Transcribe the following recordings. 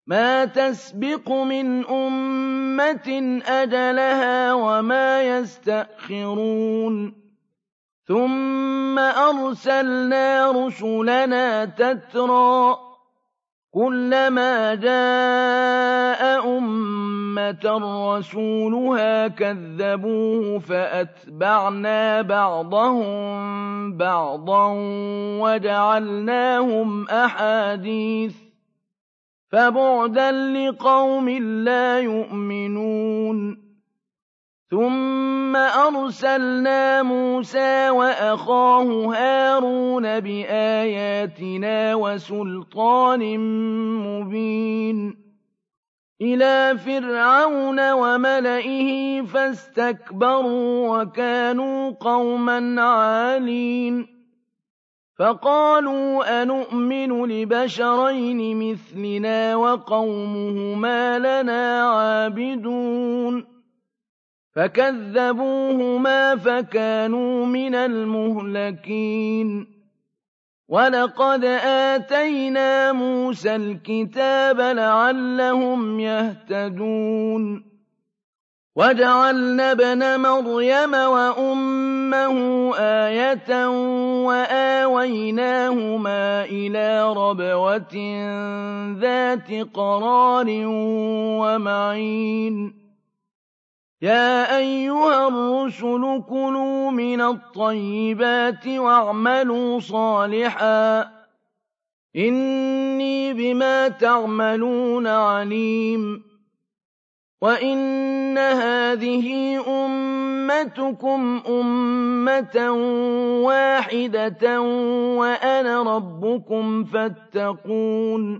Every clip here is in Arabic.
مَا تَسْبِقُ مِنْ أُمَّةٍ أَجَلَهَا وَمَا يَسْتَأْخِرُونَ ثُمَّ أَرْسَلْنَا رُسُلَنَا تَتْرَىٰ كُلَّمَا جَاءَ أُمَّةً رَّسُولُهَا كَذَّبُوهُ فَأَتْبَعْنَا بَعْضَهُم بَعْضًا وَجَعَلْنَاهُمْ أَحَادِيثَ ۚ فَبُعْدًا لِّقَوْمٍ لَّا يُؤْمِنُونَ ثُمَّ أَرْسَلْنَا مُوسَىٰ وَأَخَاهُ هَارُونَ بِآيَاتِنَا وَسُلْطَانٍ مُّبِينٍ إِلَىٰ فِرْعَوْنَ وَمَلَئِهِ فَاسْتَكْبَرُوا وَكَانُوا قَوْمًا عَالِينَ فَقَالُوا أَنُؤْمِنُ لِبَشَرَيْنِ مِثْلِنَا وَقَوْمُهُمَا لَنَا عَابِدُونَ فَكَذَّبُوهُمَا فَكَانُوا مِنَ الْمُهْلَكِينَ وَلَقَدْ آتَيْنَا مُوسَى الْكِتَابَ لَعَلَّهُمْ يَهْتَدُونَ وَجَعَلْنَا ابْنَ مَرْيَمَ وَأُمَّهُ آيَةً وَآوَيْنَاهُمَا إِلَىٰ رَبْوَةٍ ذَاتِ قَرَارٍ وَمَعِينٍ يَا أَيُّهَا الرُّسُلُ كُلُوا مِنَ الطَّيِّبَاتِ وَاعْمَلُوا صَالِحًا إِنِّي بِمَا تَعْمَلُونَ عَلِيمٌ وَإِنَّ هَٰذِهِ أُمَّتُكُمْ أُمَّةً وَاحِدَةً وَأَنَا رَبُّكُمْ فَاتَّقُونِ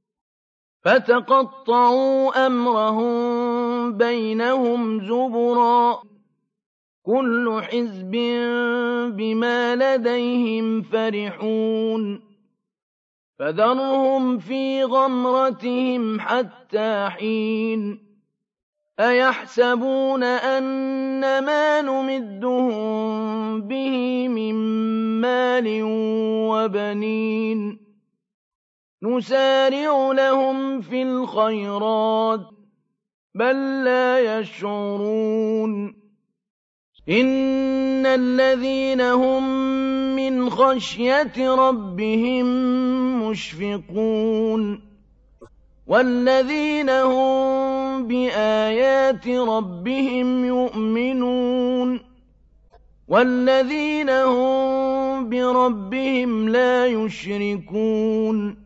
فَتَقَطَّعُوا أَمْرَهُم بَيْنَهُمْ زُبُرًا ۖ كُلُّ حِزْبٍ بِمَا لَدَيْهِمْ فَرِحُونَ فَذَرْهُمْ فِي غَمْرَتِهِمْ حَتَّىٰ حِينٍ أَيَحْسَبُونَ أَنَّمَا نُمِدُّهُم بِهِ مِن مَّالٍ وَبَنِينَ نُسَارِعُ لَهُمْ فِي الْخَيْرَاتِ بَل لَّا يَشْعُرُونَ إِنَّ الَّذِينَ هُم مِّنْ خَشْيَةِ رَبِّهِم مُّشْفِقُونَ وَالَّذِينَ هُم بِآيَاتِ رَبِّهِمْ يُؤْمِنُونَ وَالَّذِينَ هُم بِرَبِّهِمْ لَا يُشْرِكُونَ